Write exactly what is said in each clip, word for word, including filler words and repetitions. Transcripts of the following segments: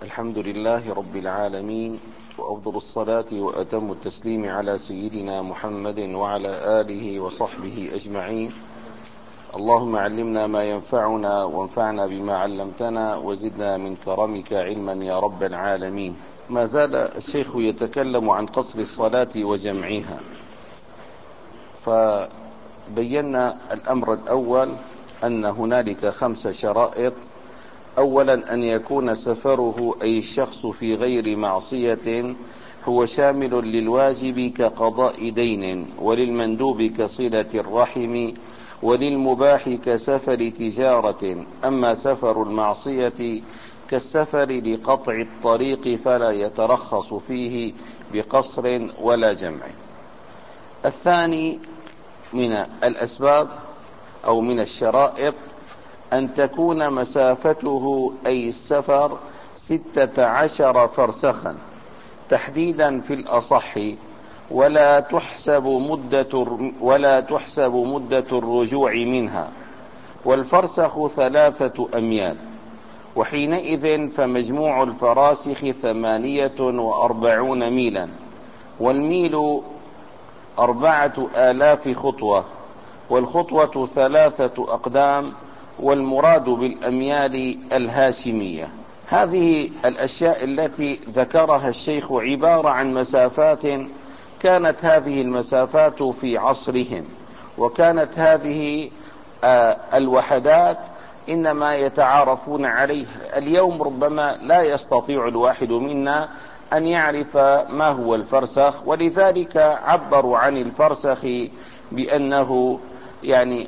الحمد لله رب العالمين، وأفضل الصلاة وأتم التسليم على سيدنا محمد وعلى آله وصحبه أجمعين. اللهم علمنا ما ينفعنا وانفعنا بما علمتنا وزدنا من كرمك علما يا رب العالمين. ما زال الشيخ يتكلم عن قصر الصلاة وجمعها، فبينا الأمر الأول أن هنالك خمس شرائط. أولا أن يكون سفره أي الشخص في غير معصية هو شامل للواجب كقضاء دين، وللمندوب كصلة الرحم، وللمباح كسفر تجارة. أما سفر المعصية كالسفر لقطع الطريق فلا يترخص فيه بقصر ولا جمع. الثاني من الأسباب أو من الشرائط أن تكون مسافته أي السفر ستة عشر فرسخا تحديدا في الأصح، ولا تحسب مدة ولا تحسب مدة الرجوع منها، والفرسخ ثلاثة أميال، وحينئذ فمجموع الفراسخ ثمانية وأربعون ميلا، والميل أربعة آلاف خطوة، والخطوة ثلاثة أقدام، والمراد بالأميال الهاشمية. هذه الأشياء التي ذكرها الشيخ عبارة عن مسافات كانت هذه المسافات في عصرهم، وكانت هذه الوحدات إنما يتعارفون عليها. اليوم ربما لا يستطيع الواحد منا أن يعرف ما هو الفرسخ، ولذلك عبروا عن الفرسخ بأنه يعني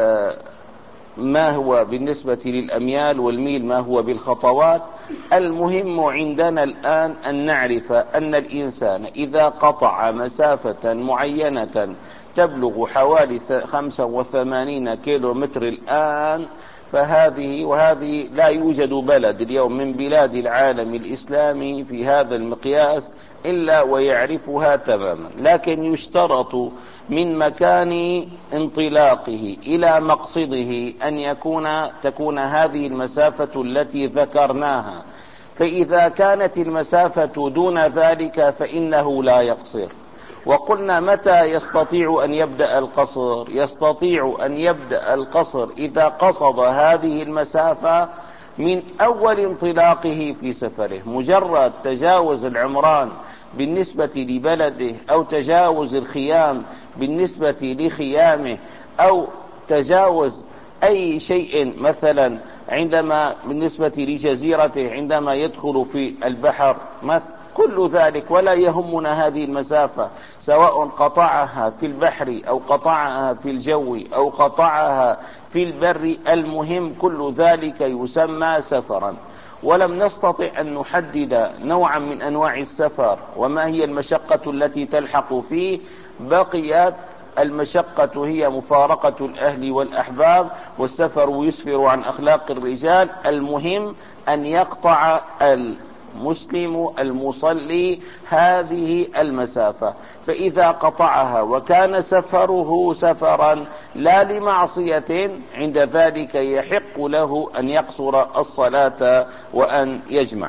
ما هو بالنسبة للأميال، والميل ما هو بالخطوات. المهم عندنا الآن أن نعرف أن الإنسان إذا قطع مسافة معينة تبلغ حوالي خمسة وثمانين كيلو متر الآن، فهذه وهذه لا يوجد بلد اليوم من بلاد العالم الإسلامي في هذا المقياس إلا ويعرفها تماما. لكن يشترط من مكان انطلاقه إلى مقصده أن يكون تكون هذه المسافة التي ذكرناها. فإذا كانت المسافة دون ذلك فإنه لا يقصر. وقلنا متى يستطيع أن يبدأ القصر؟ يستطيع أن يبدأ القصر إذا قصد هذه المسافة من أول انطلاقه في سفره. مجرد تجاوز العمران بالنسبة لبلده، أو تجاوز الخيام بالنسبة لخيامه، أو تجاوز أي شيء مثلا عندما بالنسبة لجزيرته عندما يدخل في البحر، كل ذلك ولا يهمنا هذه المسافة، سواء قطعها في البحر أو قطعها في الجو أو قطعها في البر، المهم كل ذلك يسمى سفرا. ولم نستطع أن نحدد نوعا من أنواع السفر وما هي المشقة التي تلحق فيه. بقيت المشقة هي مفارقة الأهل والأحباب، والسفر يسفر عن أخلاق الرجال. المهم أن يقطع المسلم المصلي هذه المسافة، فإذا قطعها وكان سفره سفرا لا لمعصية، عند ذلك يحق له أن يقصر الصلاة وأن يجمع.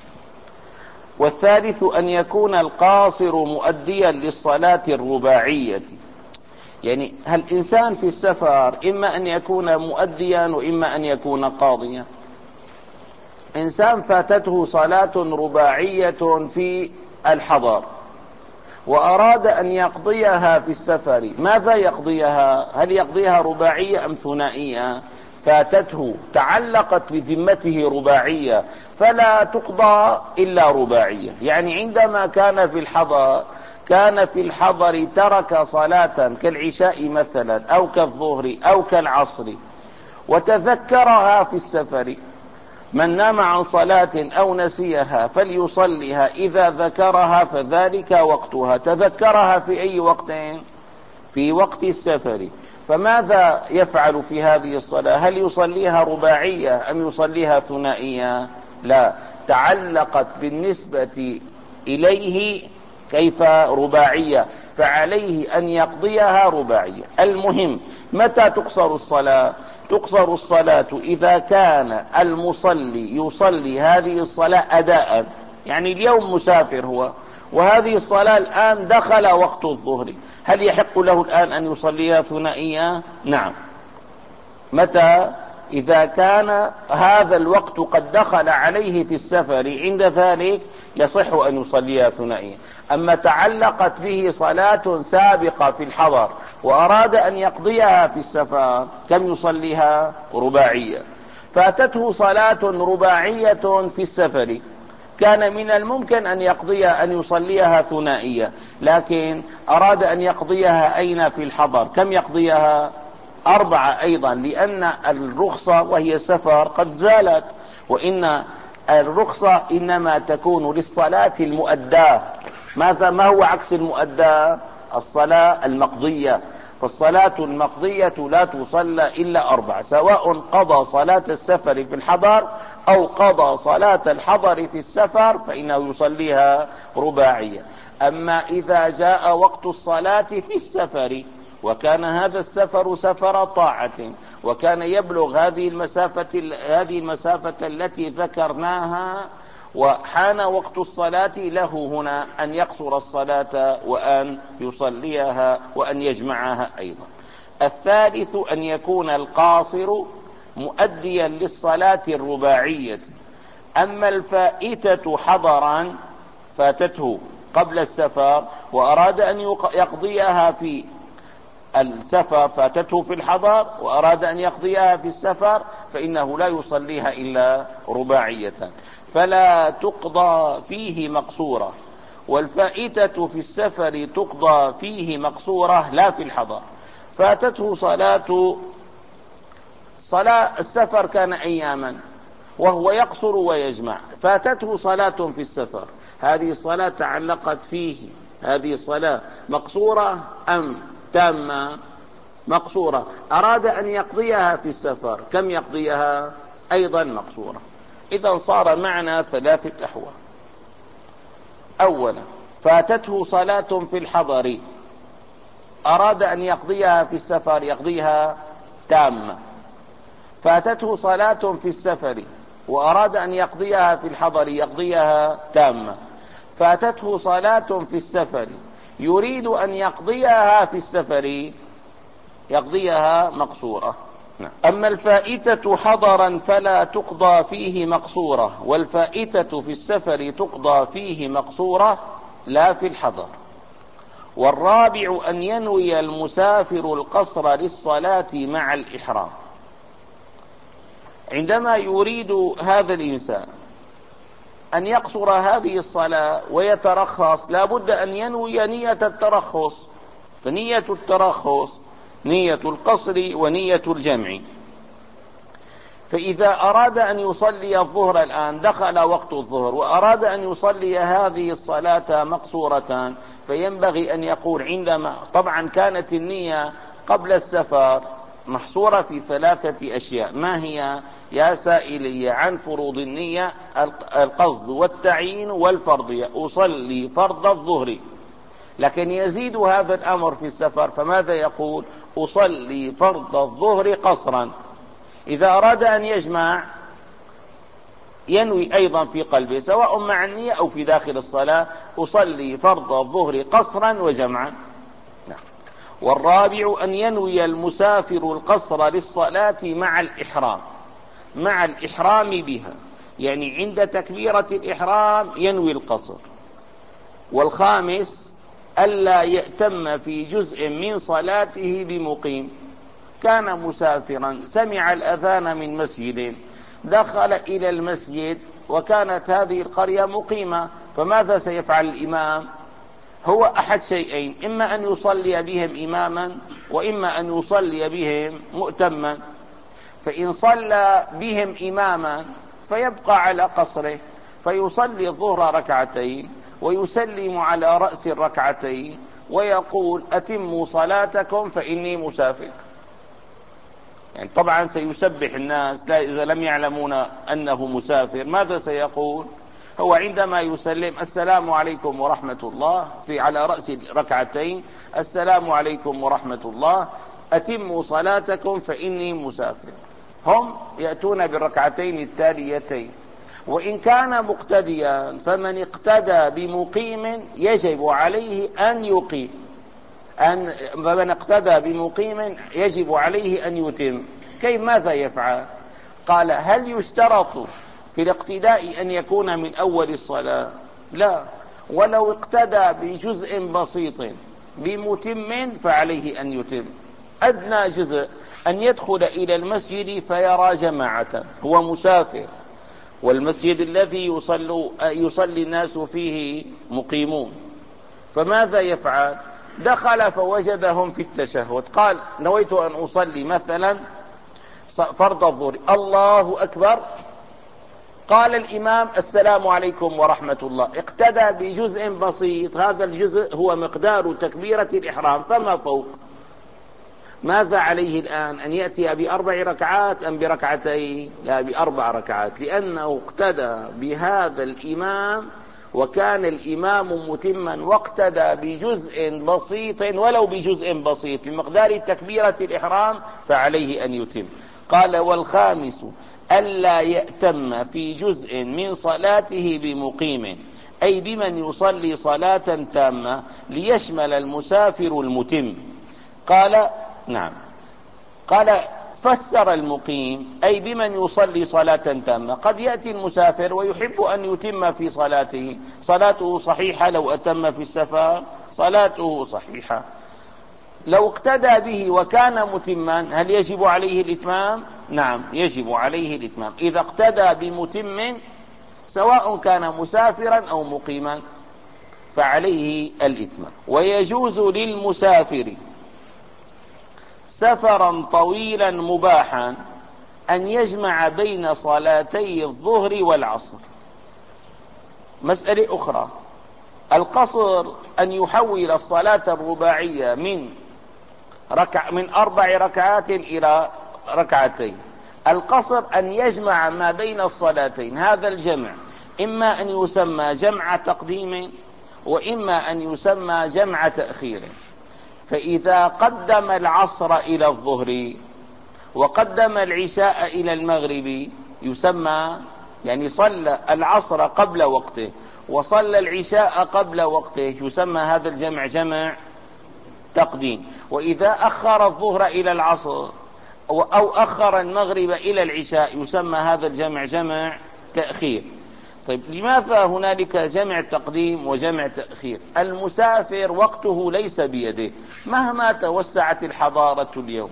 والثالث أن يكون القاصر مؤديا للصلاة الرباعية. يعني الإنسان في السفر إما أن يكون مؤديا وإما أن يكون قاضيا. إنسان فاتته صلاة رباعية في الحضر وأراد أن يقضيها في السفر، ماذا يقضيها؟ هل يقضيها رباعية أم ثنائية؟ فاتته تعلقت بذمته رباعية، فلا تقضى إلا رباعية. يعني عندما كان في الحضر كان في الحضر ترك صلاة كالعشاء مثلا أو كالظهر أو كالعصر وتذكرها في السفر. من نام عن صلاة أو نسيها فليصليها إذا ذكرها فذلك وقتها. تذكرها في أي وقت؟ في وقت السفر. فماذا يفعل في هذه الصلاة؟ هل يصليها رباعية أم يصليها ثنائية؟ لا، تعلقت بالنسبة إليه كيف رباعية؟ فعليه أن يقضيها رباعية. المهم متى تقصر الصلاة؟ تقصر الصلاة إذا كان المصلي يصلي هذه الصلاة أداء، يعني اليوم مسافر هو، وهذه الصلاة الآن دخل وقت الظهر، هل يحق له الآن أن يصليها ثنائية؟ نعم. متى؟ إذا كان هذا الوقت قد دخل عليه في السفر، عند ذلك يصح أن يصليها ثنائية. أما تعلقت به صلاة سابقة في الحضر وأراد أن يقضيها في السفر، كم يصليها؟ رباعية. فاتته صلاة رباعية في السفر، كان من الممكن أن يقضيها أن يصليها ثنائية، لكن أراد أن يقضيها أين؟ في الحضر. كم يقضيها؟ أربعة أيضا، لأن الرخصة وهي سفر قد زالت، وإن الرخصة إنما تكون للصلاة المؤداة. ماذا ما هو عكس المؤداة؟ الصلاة المقضية. فالصلاة المقضية لا تصلى إلا أربعة، سواء قضى صلاة السفر في الحضر أو قضى صلاة الحضر في السفر فإنه يصليها رباعية. أما إذا جاء وقت الصلاة في السفر وكان هذا السفر سفر طاعة، وكان يبلغ هذه المسافة هذه المسافة التي ذكرناها، وحان وقت الصلاة، له هنا أن يقصر الصلاة وأن يصليها وأن يجمعها أيضا. الثالث أن يكون القاصر مؤديا للصلاة الرباعية. أما الفائتة حضرا فاتته قبل السفر وأراد أن يقضيها في السفر، فاتته في الحضر وأراد أن يقضيها في السفر، فإنه لا يصليها إلا رباعية، فلا تقضى فيه مقصورة. والفائتة في السفر تقضى فيه مقصورة لا في الحضر. فاتته صلاة صلاة السفر كان أياما وهو يقصر ويجمع، فاتته صلاة في السفر، هذه الصلاة تعلقت فيه، هذه الصلاة مقصورة أم تامة؟ مقصورة. أراد أن يقضيها في السفر، كم يقضيها؟ أيضا مقصورة. إذا صار معنا ثلاثة أحوال. أولا فاتته صلاة في الحضر، أراد أن يقضيها في السفر، يقضيها تامة. فاتته صلاة في السفر وأراد أن يقضيها في الحضر، يقضيها تامة. فاتته صلاة في السفر يريد أن يقضيها في السفر، يقضيها مقصورة. أما الفائتة حضرا فلا تقضى فيه مقصورة، والفائتة في السفر تقضى فيه مقصورة لا في الحضر. والرابع أن ينوي المسافر القصر للصلاة مع الإحرام. عندما يريد هذا الإنسان أن يقصر هذه الصلاة ويترخص، لا بد أن ينوي نية الترخص، فنية الترخص نية القصر ونية الجمع. فإذا أراد أن يصلي الظهر الآن، دخل وقت الظهر وأراد أن يصلي هذه الصلاة مقصورة، فينبغي أن يقول عندما طبعا كانت النية قبل السفر محصورة في ثلاثة أشياء. ما هي يا سائلي عن فروض النية؟ القصد والتعيين والفرضية. أصلي فرض الظهر، لكن يزيد هذا الأمر في السفر، فماذا يقول؟ أصلي فرض الظهر قصرا. إذا أراد أن يجمع ينوي أيضا في قلبه، سواء مع النية أو في داخل الصلاة، أصلي فرض الظهر قصرا وجمعا. والرابع أن ينوي المسافر القصر للصلاة مع الإحرام، مع الإحرام بها، يعني عند تكبيرة الإحرام ينوي القصر. والخامس ألا يأتم في جزء من صلاته بمقيم. كان مسافرا سمع الأذان من مسجد، دخل إلى المسجد وكانت هذه القرية مقيمة، فماذا سيفعل الإمام؟ هو أحد شيئين، إما أن يصلي بهم إماما وإما أن يصلي بهم مؤتما. فإن صلى بهم إماما فيبقى على قصره، فيصلي الظهر ركعتين ويسلم على رأس الركعتين ويقول أتموا صلاتكم فإني مسافر. يعني طبعا سيسبح الناس، لا إذا لم يعلمون أنه مسافر ماذا سيقول؟ هو عندما يسلم السلام عليكم ورحمة الله في على رأس ركعتين، السلام عليكم ورحمة الله، أتموا صلاتكم فإني مسافر. هم يأتون بالركعتين التاليتين. وإن كان مقتديا فمن اقتدى بمقيم يجب عليه أن يقيم، أن فمن اقتدى بمقيم يجب عليه أن يتم. كيف ماذا يفعل؟ قال: هل يشترط في الاقتداء أن يكون من أول الصلاة؟ لا، ولو اقتدى بجزء بسيط بمتم فعليه أن يتم. أدنى جزء أن يدخل إلى المسجد فيرى جماعة، هو مسافر، والمسجد الذي يصلي, يصلي الناس فيه مقيمون، فماذا يفعل؟ دخل فوجدهم في التشهد، قال: نويت أن أصلي مثلا فرض الظهر، الله أكبر، قال الإمام: السلام عليكم ورحمة الله، اقتدى بجزء بسيط، هذا الجزء هو مقدار تكبيرة الإحرام فما فوق. ماذا عليه الآن؟ أن يأتي بأربع ركعات أم بركعتين؟ لا، بأربع ركعات، لأنه اقتدى بهذا الإمام وكان الإمام متما واقتدى بجزء بسيط ولو بجزء بسيط بمقدار تكبيرة الإحرام فعليه أن يتم. قال: والخامس ألا يأتم في جزء من صلاته بمقيم، أي بمن يصلي صلاة تامة ليشمل المسافر المتم. قال: نعم. قال: فسر المقيم أي بمن يصلي صلاة تامة. قد يأتي المسافر ويحب أن يتم في صلاته، صلاته صحيحة، لو أتم في السفر صلاته صحيحة. لو اقتدى به وكان متما هل يجب عليه الإتمام؟ نعم، يجب عليه الإتمام إذا اقتدى بمتم سواء كان مسافرا أو مقيما فعليه الإتمام. ويجوز للمسافر سفرا طويلا مباحا أن يجمع بين صلاتي الظهر والعصر. مسألة أخرى، القصر أن يحول الصلاة الرباعية من ركع من أربع ركعات إلى ركعتين. القصر أن يجمع ما بين الصلاتين، هذا الجمع إما أن يسمى جمع تقديم وإما أن يسمى جمع تأخير. فإذا قدم العصر إلى الظهر وقدم العشاء إلى المغرب يسمى، يعني صلى العصر قبل وقته وصلى العشاء قبل وقته، يسمى هذا الجمع جمع تقديم. وإذا أخر الظهر إلى العصر أو أخر المغرب إلى العشاء يسمى هذا الجمع جمع تأخير. طيب، لماذا هنالك جمع تقديم وجمع تأخير؟ المسافر وقته ليس بيده مهما توسعت الحضارة اليوم،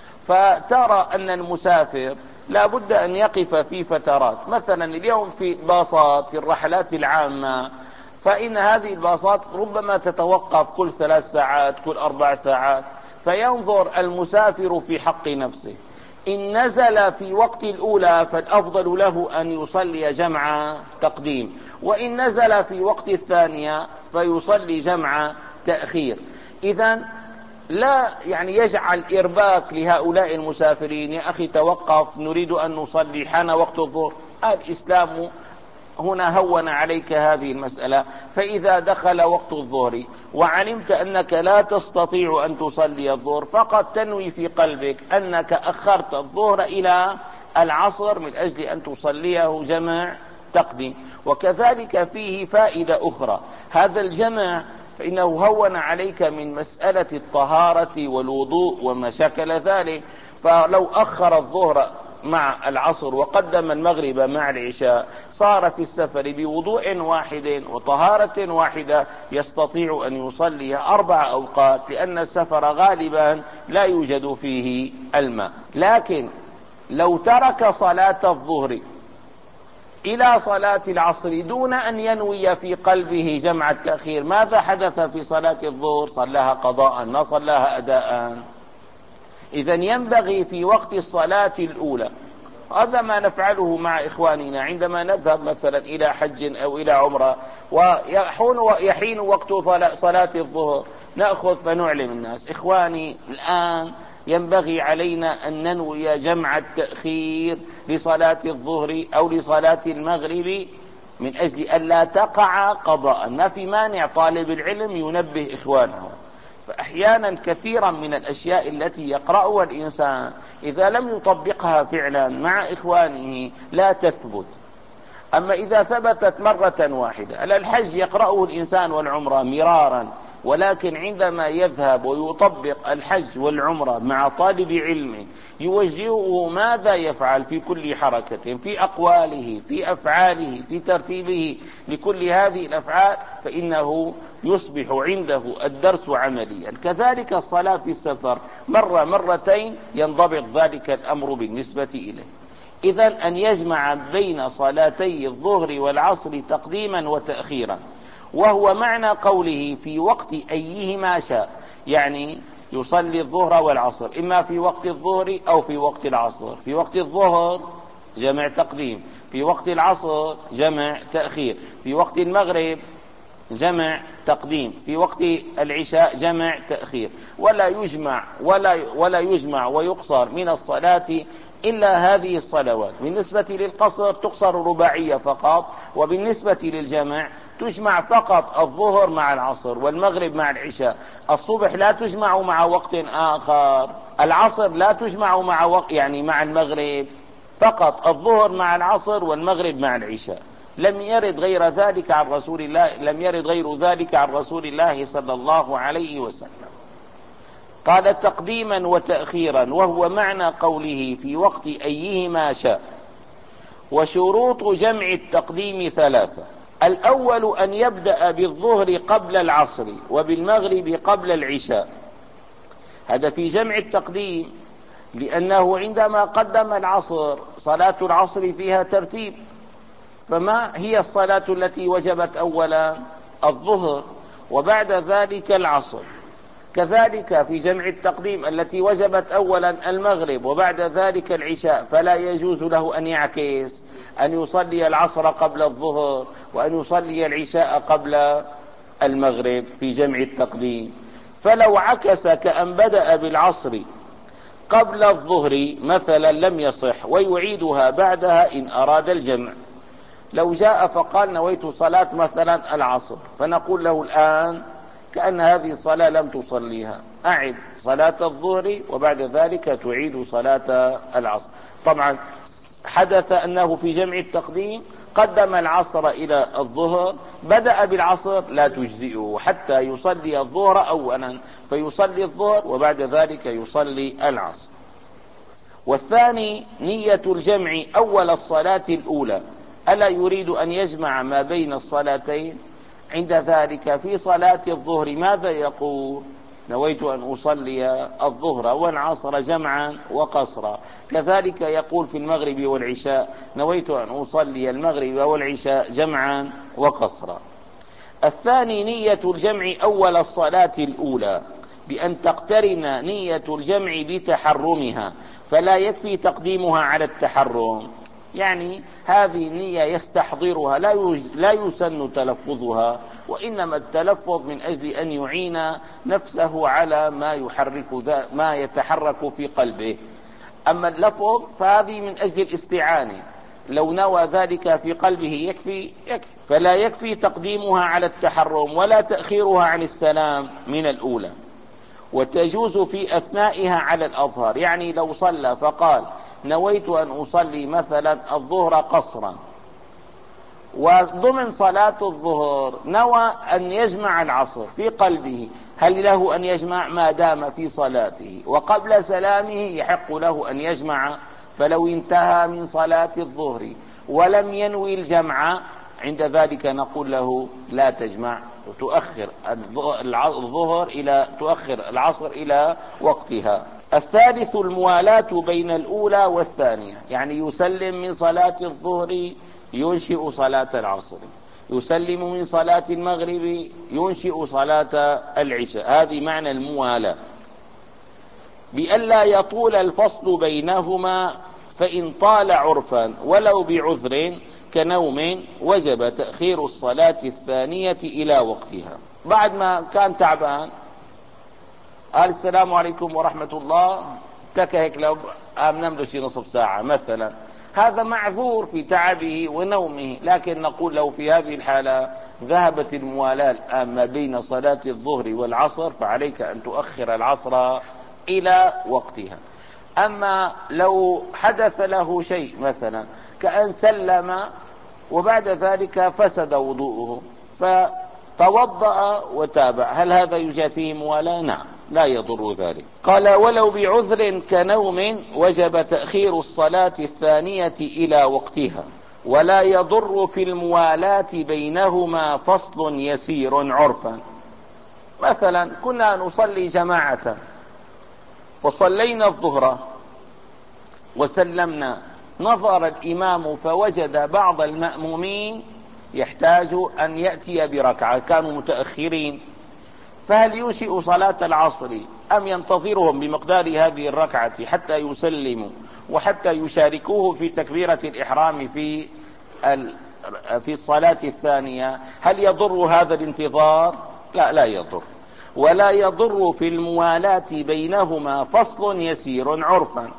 فترى أن المسافر لا بد أن يقف في فترات، مثلا اليوم في باصات في الرحلات العامة، فإن هذه الباصات ربما تتوقف كل ثلاث ساعات كل أربع ساعات، فينظر المسافر في حق نفسه، إن نزل في وقت الأولى فالأفضل له أن يصلي جمع تقديم، وإن نزل في وقت الثانية فيصلي جمع تأخير. إذن لا يعني يجعل إرباك لهؤلاء المسافرين: يا أخي توقف، نريد أن نصلي، حان وقت الظهر. الإسلام هنا هون عليك هذه المسألة. فإذا دخل وقت الظهر وعلمت أنك لا تستطيع أن تصلي الظهر، فقط تنوي في قلبك أنك أخرت الظهر إلى العصر من أجل أن تصليه جمع تقديم. وكذلك فيه فائدة أخرى، هذا الجمع فإنه هون عليك من مسألة الطهارة والوضوء وما شكل ذلك. فلو أخر الظهر مع العصر وقدم المغرب مع العشاء صار في السفر بوضوء واحد وطهارة واحدة يستطيع أن يصلي أربع أوقات، لأن السفر غالبا لا يوجد فيه الماء. لكن لو ترك صلاة الظهر إلى صلاة العصر دون أن ينوي في قلبه جمع التأخير، ماذا حدث في صلاة الظهر؟ صلاها قضاء ما صلاها أداء. إذن ينبغي في وقت الصلاة الأولى، هذا ما نفعله مع إخواننا عندما نذهب مثلا إلى حج أو إلى عمرة ويحين وقت صلاة الظهر، نأخذ فنعلم الناس: إخواني الآن ينبغي علينا أن ننوي جمع التأخير لصلاة الظهر أو لصلاة المغرب من أجل ألا تقع قضاء. ما في مانع طالب العلم ينبه إخوانه، فأحيانا كثيرا من الأشياء التي يقرأها الإنسان إذا لم يطبقها فعلا مع إخوانه لا تثبت. أما إذا ثبتت مرة واحدة، الحج يقرأه الإنسان والعمرة مرارا، ولكن عندما يذهب ويطبق الحج والعمرة مع طالب علم يوجهه ماذا يفعل في كل حركة، في أقواله، في أفعاله، في ترتيبه لكل هذه الأفعال، فإنه يصبح عنده الدرس عمليا. كذلك الصلاة في السفر مرة مرتين ينضبط ذلك الأمر بالنسبة إليه. إذن أن يجمع بين صلاتي الظهر والعصر تقديما وتأخيرا، وهو معنى قوله في وقت أيهما شاء، يعني يصلي الظهر والعصر إما في وقت الظهر أو في وقت العصر. في وقت الظهر جمع تقديم، في وقت العصر جمع تأخير، في وقت المغرب جمع تقديم، في وقت العشاء جمع تأخير. ولا يجمع ولا ولا يجمع ويقصر من الصلاة إلا هذه الصلوات. بالنسبة للقصر تقصر رباعية فقط، وبالنسبة للجمع تجمع فقط الظهر مع العصر والمغرب مع العشاء. الصبح لا تجمع مع وقت آخر، العصر لا تجمع مع وقت يعني مع المغرب، فقط الظهر مع العصر والمغرب مع العشاء. لم يرد غير ذلك عن رسول الله لم يرد غير ذلك عن رسول الله صلى الله عليه وسلم. قال تقديما وتأخيرا، وهو معنى قوله في وقت أيهما شاء. وشروط جمع التقديم ثلاثة: الأول أن يبدأ بالظهر قبل العصر وبالمغرب قبل العشاء، هذا في جمع التقديم، لأنه عندما قدم العصر صلاة العصر فيها ترتيب، فما هي الصلاة التي وجبت أولا؟ الظهر، وبعد ذلك العصر. كذلك في جمع التقديم التي وجبت أولا المغرب وبعد ذلك العشاء، فلا يجوز له أن يعكس، أن يصلي العصر قبل الظهر وأن يصلي العشاء قبل المغرب في جمع التقديم. فلو عكس كأن بدأ بالعصر قبل الظهر مثلا لم يصح، ويعيدها بعدها إن أراد الجمع. لو جاء فقال نويت صلاة مثلا العصر، فنقول له الآن كأن هذه الصلاة لم تصليها، أعد صلاة الظهر وبعد ذلك تعيد صلاة العصر. طبعا حدث أنه في جمع التقديم قدم العصر إلى الظهر، بدأ بالعصر، لا تجزئه حتى يصلي الظهر أولا، فيصلي الظهر وبعد ذلك يصلي العصر. والثاني نية الجمع أول الصلاة الأولى، ألا يريد أن يجمع ما بين الصلاتين؟ عند ذلك في صلاة الظهر ماذا يقول؟ نويت أن أصلي الظهر والعصر جمعا وقصرا. كذلك يقول في المغرب والعشاء نويت أن أصلي المغرب والعشاء جمعا وقصرا. الثاني نية الجمع أول الصلاة الأولى، بأن تقترن نية الجمع بتحرمها، فلا يكفي تقديمها على التحرم، يعني هذه النية يستحضرها، لا لا يسن تلفظها، وإنما التلفظ من أجل أن يعين نفسه على ما يحرك ما يتحرك في قلبه. أما اللفظ فهذه من أجل الاستعانة، لو نوى ذلك في قلبه يكفي يكفي فلا يكفي تقديمها على التحرم ولا تأخيرها عن السلام من الأولى. وتجوز في أثنائها على الأظهر، يعني لو صلى فقال نويت أن أصلي مثلا الظهر قصرا، وضمن صلاة الظهر نوى أن يجمع العصر في قلبه، هل له أن يجمع ما دام في صلاته؟ وقبل سلامه يحق له أن يجمع. فلو انتهى من صلاة الظهر ولم ينوي الجمع عند ذلك نقول له لا تجمع، وتؤخر الظهر إلى تؤخر العصر إلى وقتها. الثالث الموالاة بين الأولى والثانية، يعني يسلم من صلاة الظهر ينشئ صلاة العصر، يسلم من صلاة المغرب ينشئ صلاة العشاء، هذه معنى الموالاة، بألا يطول الفصل بينهما، فإن طال عرفا ولو بعذر كنوم وجب تأخير الصلاة الثانية إلى وقتها. بعد ما كان تعبان قال السلام عليكم ورحمة الله، تكهك لو أمنم له شي نصف ساعة مثلا، هذا معذور في تعبه ونومه، لكن نقول له في هذه الحالة ذهبت الموالاة الآن ما بين صلاة الظهر والعصر، فعليك أن تؤخر العصر إلى وقتها. أما لو حدث له شيء مثلا كأن سلم وبعد ذلك فسد وضوءه فتوضأ وتابع، هل هذا يجافيه موالاة؟ نعم، لا يضر ذلك. قال: ولو بعذر كنوم وجب تأخير الصلاة الثانية إلى وقتها، ولا يضر في الموالاة بينهما فصل يسير عرفا. مثلا كنا نصلي جماعة وصلينا الظهر وسلمنا، نظر الإمام فوجد بعض المأمومين يحتاج أن يأتي بركعة، كانوا متأخرين، فهل ينشئ صلاة العصر أم ينتظرهم بمقدار هذه الركعة حتى يسلموا وحتى يشاركوه في تكبيرة الإحرام في في الصلاة الثانية؟ هل يضر هذا الانتظار؟ لا، لا يضر. ولا يضر في الموالاة بينهما فصل يسير عرفا.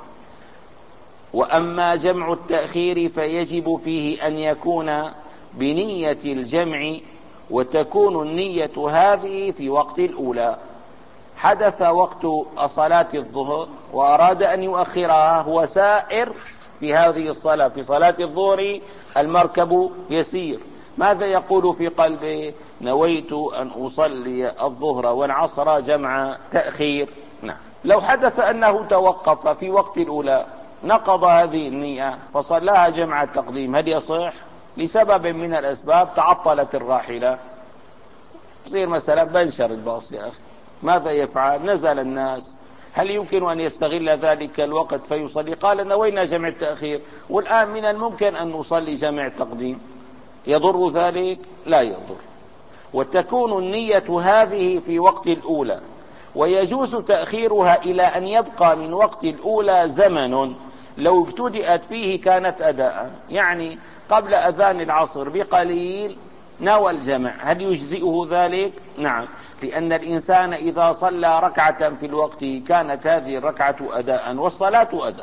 وأما جمع التأخير فيجب فيه أن يكون بنية الجمع، وتكون النية هذه في وقت الأولى. حدث وقت صلاة الظهر وأراد أن يؤخرها، هو سائر في هذه الصلاة، في صلاة الظهر المركب يسير، ماذا يقول في قلبه؟ نويت أن أصلي الظهر والعصر جمع تأخير. نعم. لو حدث أنه توقف في وقت الأولى نقض هذه النية فصلاها جمع التقديم، هل يصح؟ لسبب من الأسباب، تعطلت الراحلة، يصير مثلا بنشر الباص يا أخي، ماذا يفعل؟ نزل الناس، هل يمكن أن يستغل ذلك الوقت فيصلي؟ قال نوينا جمع التأخير والآن من الممكن أن نصلي جمع التقديم، يضر ذلك؟ لا يضر. وتكون النية هذه في وقت الأولى، ويجوز تأخيرها إلى أن يبقى من وقت الأولى زمن، لو ابتدأت فيه كانت أداء، يعني قبل أذان العصر بقليل نوى الجمع، هل يجزئه ذلك؟ نعم، لأن الإنسان إذا صلى ركعة في الوقت كانت هذه الركعة أداء والصلاة أداء،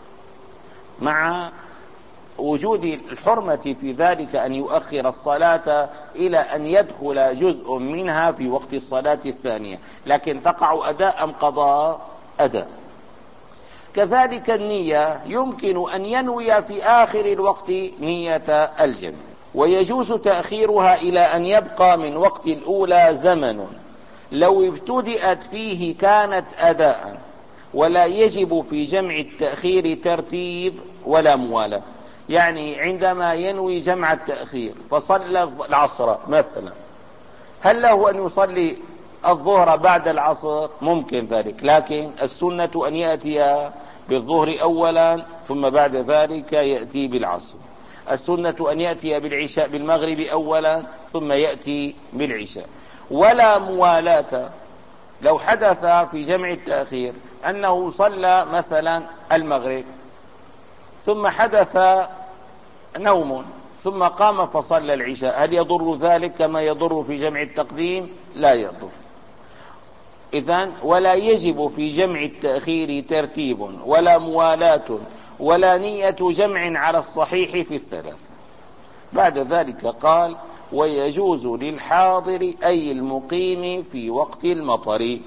مع وجود الحرمة في ذلك أن يؤخر الصلاة إلى أن يدخل جزء منها في وقت الصلاة الثانية، لكن تقع أداء أم قضاء؟ أداء. كذلك النية يمكن أن ينوي في آخر الوقت نية الجمع، ويجوز تأخيرها إلى أن يبقى من وقت الأولى زمن، لو ابتدأت فيه كانت أداء، ولا يجب في جمع التأخير ترتيب ولا موالاة. يعني عندما ينوي جمع التأخير فصلى العصر مثلا، هل له أن يصلي الظهر بعد العصر؟ ممكن ذلك، لكن السنة أن يأتي بالظهر أولا ثم بعد ذلك يأتي بالعصر. السنة أن يأتي بالعشاء بالمغرب أولا ثم يأتي بالعشاء. ولا موالاة. لو حدث في جمع التأخير أنه صلى مثلا المغرب ثم حدث نوم ثم قام فصلى العشاء، هل يضر ذلك كما يضر في جمع التقديم؟ لا يضر. إذن ولا يجب في جمع التأخير ترتيب ولا موالاة ولا نية جمع على الصحيح في الثلاث. بعد ذلك قال: ويجوز للحاضر أي المقيم في وقت المطر.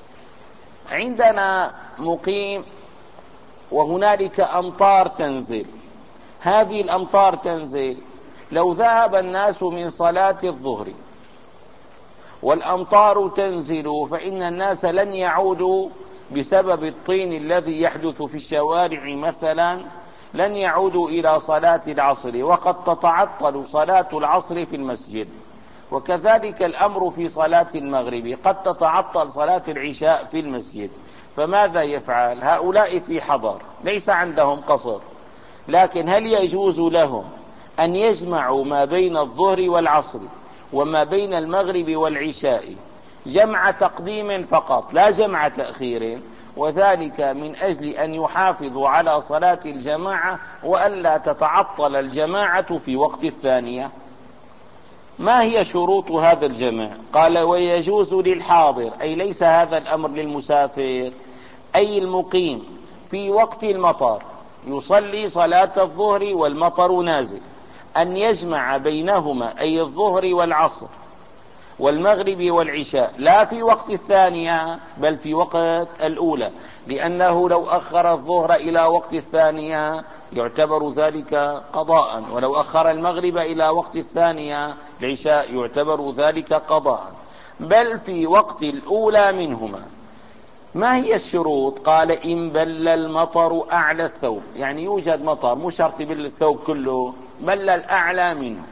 عندنا مقيم وهنالك أمطار تنزل، هذه الأمطار تنزل، لو ذهب الناس من صلاة الظهر والأمطار تنزل فإن الناس لن يعودوا بسبب الطين الذي يحدث في الشوارع مثلا، لن يعودوا إلى صلاة العصر، وقد تتعطل صلاة العصر في المسجد. وكذلك الأمر في صلاة المغرب، قد تتعطل صلاة العشاء في المسجد، فماذا يفعل؟ هؤلاء في حضر ليس عندهم قصر، لكن هل يجوز لهم أن يجمعوا ما بين الظهر والعصر وما بين المغرب والعشاء جمع تقديم فقط لا جمع تأخير، وذلك من أجل أن يحافظوا على صلاة الجماعة وألا تتعطل الجماعة في وقت الثانية؟ ما هي شروط هذا الجمع؟ قال: ويجوز للحاضر، أي ليس هذا الأمر للمسافر، أي المقيم في وقت المطر، يصلي صلاة الظهر والمطر نازل، أن يجمع بينهما أي الظهر والعصر والمغرب والعشاء لا في وقت الثانية بل في وقت الأولى، لأنه لو أخر الظهر إلى وقت الثانية يعتبر ذلك قضاء، ولو أخر المغرب إلى وقت الثانية العشاء يعتبر ذلك قضاء، بل في وقت الأولى منهما. ما هي الشروط؟ قال إن بل المطر أعلى الثوب، يعني يوجد مطر مو شرط يبل الثوب كله، بل الأعلى منه،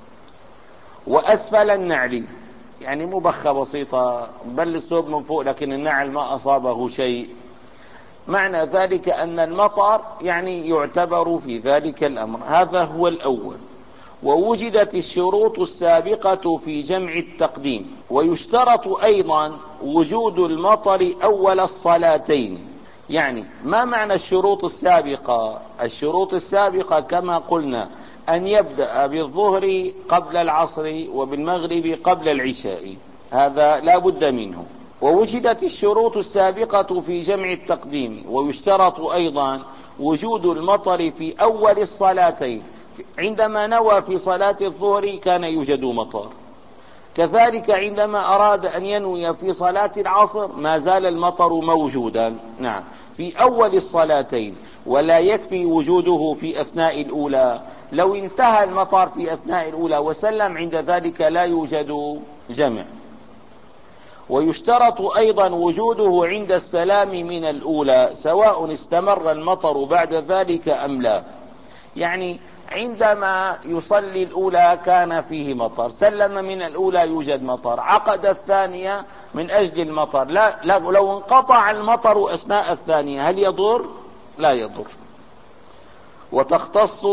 وأسفل النعل، يعني مو بخة بسيطة بل الثوب من فوق لكن النعل ما أصابه شيء. معنى ذلك أن المطر يعني يعتبر في ذلك الأمر. هذا هو الأول. ووجدت الشروط السابقة في جمع التقديم. ويشترط أيضا وجود المطر أول الصلاتين. يعني ما معنى الشروط السابقة؟ الشروط السابقة كما قلنا أن يبدأ بالظهر قبل العصر وبالمغرب قبل العشاء، هذا لا بد منه. ووجدت الشروط السابقة في جمع التقديم. ويشترط أيضا وجود المطر في أول الصلاتين، عندما نوى في صلاة الظهر كان يوجد مطر، كذلك عندما أراد أن ينوي في صلاة العصر ما زال المطر موجودا. نعم، في أول الصلاتين، ولا يكفي وجوده في أثناء الأولى. لو انتهى المطر في أثناء الأولى وسلم عند ذلك لا يوجد جمع. ويشترط أيضا وجوده عند السلام من الأولى سواء استمر المطر بعد ذلك أم لا. يعني عندما يصلي الأولى كان فيه مطر، سلم من الأولى يوجد مطر، عقد الثانية من أجل المطر، لا لو انقطع المطر أثناء الثانية هل يضر؟ لا يضر. وتختص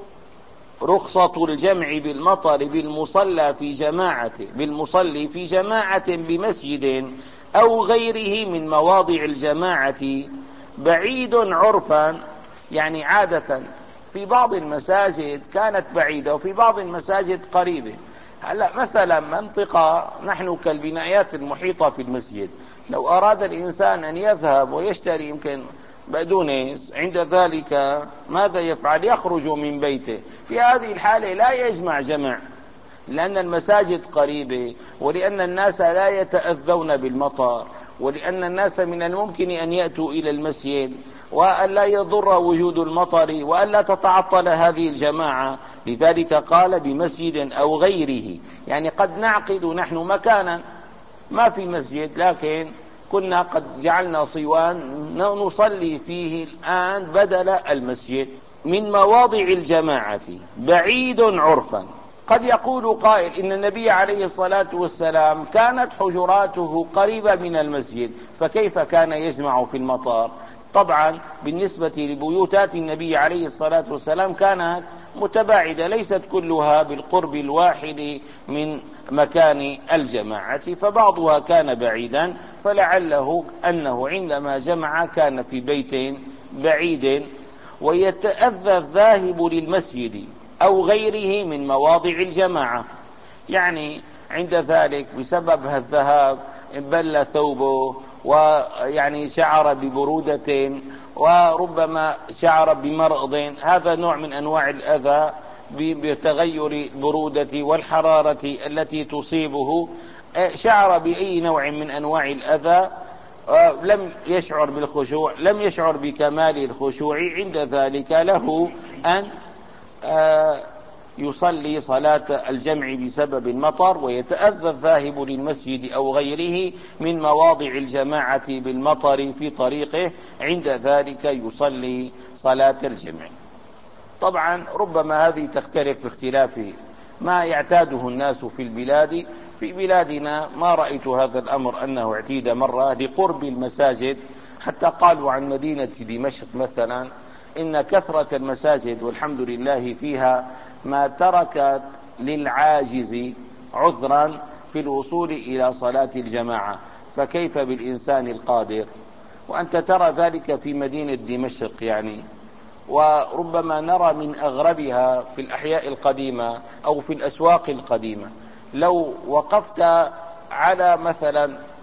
رخصة الجمع بالمطر بالمصلى في جماعة بالمصلي في جماعة بمسجد أو غيره من مواضع الجماعة بعيد عرفا، يعني عادة في بعض المساجد كانت بعيدة وفي بعض المساجد قريبة. هلا مثلا منطقة نحن كالبنايات المحيطة في المسجد، لو أراد الإنسان أن يذهب ويشتري يمكن بقدونس، عند ذلك ماذا يفعل؟ يخرج من بيته. في هذه الحالة لا يجمع جمع، لأن المساجد قريبة، ولأن الناس لا يتأذون بالمطر، ولأن الناس من الممكن أن يأتوا إلى المسجد، وأن لا يضر وجود المطر، وأن لا تتعطل هذه الجماعة. لذلك قال بمسجد أو غيره، يعني قد نعقد نحن مكانا ما في مسجد لكن كنا قد جعلنا صوان نصلي فيه الآن بدل المسجد، من مواضع الجماعة بعيد عرفا. قد يقول قائل إن النبي عليه الصلاة والسلام كانت حجراته قريبة من المسجد، فكيف كان يجمع في المطر؟ طبعا بالنسبة لبيوتات النبي عليه الصلاة والسلام كانت متباعدة، ليست كلها بالقرب الواحد من مكان الجماعة، فبعضها كان بعيدا، فلعله أنه عندما جمع كان في بيت بعيد. ويتأذى الذاهب للمسجد أو غيره من مواضع الجماعة، يعني عند ذلك بسبب الذهاب بل ثوبه، ويعني شعر ببرودة، وربما شعر بمرض، هذا نوع من أنواع الأذى بتغير البرودة والحرارة التي تصيبه، شعر بأي نوع من أنواع الأذى، لم يشعر بالخشوع، لم يشعر بكمال الخشوع، عند ذلك له أن يصلي صلاة الجمع بسبب المطر. ويتأذى الذاهب للمسجد أو غيره من مواضع الجماعة بالمطر في طريقه، عند ذلك يصلي صلاة الجمع. طبعا ربما هذه تختلف باختلاف ما يعتاده الناس في البلاد. في بلادنا ما رأيت هذا الأمر أنه اعتيد مرة لقرب المساجد، حتى قالوا عن مدينة دمشق مثلا إن كثرة المساجد والحمد لله فيها ما تركت للعاجز عذرا في الوصول إلى صلاة الجماعة، فكيف بالإنسان القادر؟ وأنت ترى ذلك في مدينة دمشق يعني. وربما نرى من أغربها في الأحياء القديمة أو في الأسواق القديمة، لو وقفت على مثلا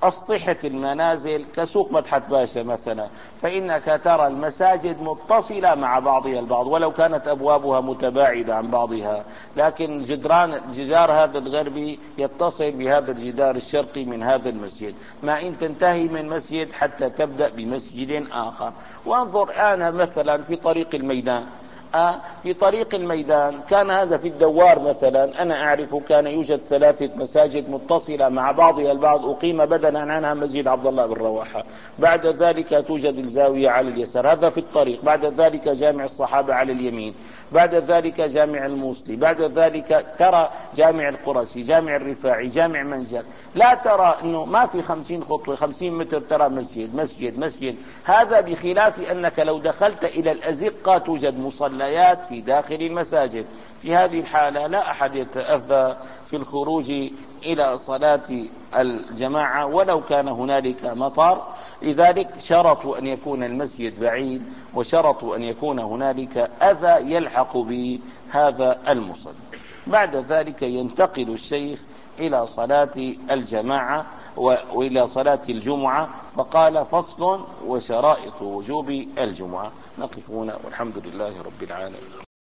أسطحة المنازل كسوق مدحت باشا مثلا، فإنك ترى المساجد متصلة مع بعضها البعض ولو كانت أبوابها متباعدة عن بعضها، لكن جدران جدار هذا الغربي يتصل بهذا الجدار الشرقي من هذا المسجد، ما إن تنتهي من مسجد حتى تبدأ بمسجد آخر. وانظر أنا مثلا في طريق الميدان، في طريق الميدان كان هذا في الدوار مثلا، أنا أعرف كان يوجد ثلاثة مساجد متصلة مع بعضها البعض، أقيم بدلا عنها مسجد عبد الله بن رواحة، بعد ذلك توجد الزاوية على اليسار، هذا في الطريق، بعد ذلك جامع الصحابة على اليمين، بعد ذلك جامع الموصلي، بعد ذلك ترى جامع القرسي، جامع الرفاعي، جامع منجل، لا ترى أنه ما في خمسين خطوة خمسين متر ترى مسجد مسجد مسجد. هذا بخلاف أنك لو دخلت إلى الأزقة توجد مصليات في داخل المساجد، في هذه الحالة لا أحد يتأذى في الخروج إلى صلاة الجماعة ولو كان هنالك مطر. لذلك شرطوا أن يكون المسجد بعيد، وشرطوا أن يكون هنالك أذى يلحق بهذا المصلي. بعد ذلك ينتقل الشيخ إلى صلاة الجماعة وإلى صلاة الجمعة، فقال: فصل وشرائط وجوب الجمعة. نقف هنا والحمد لله رب العالمين.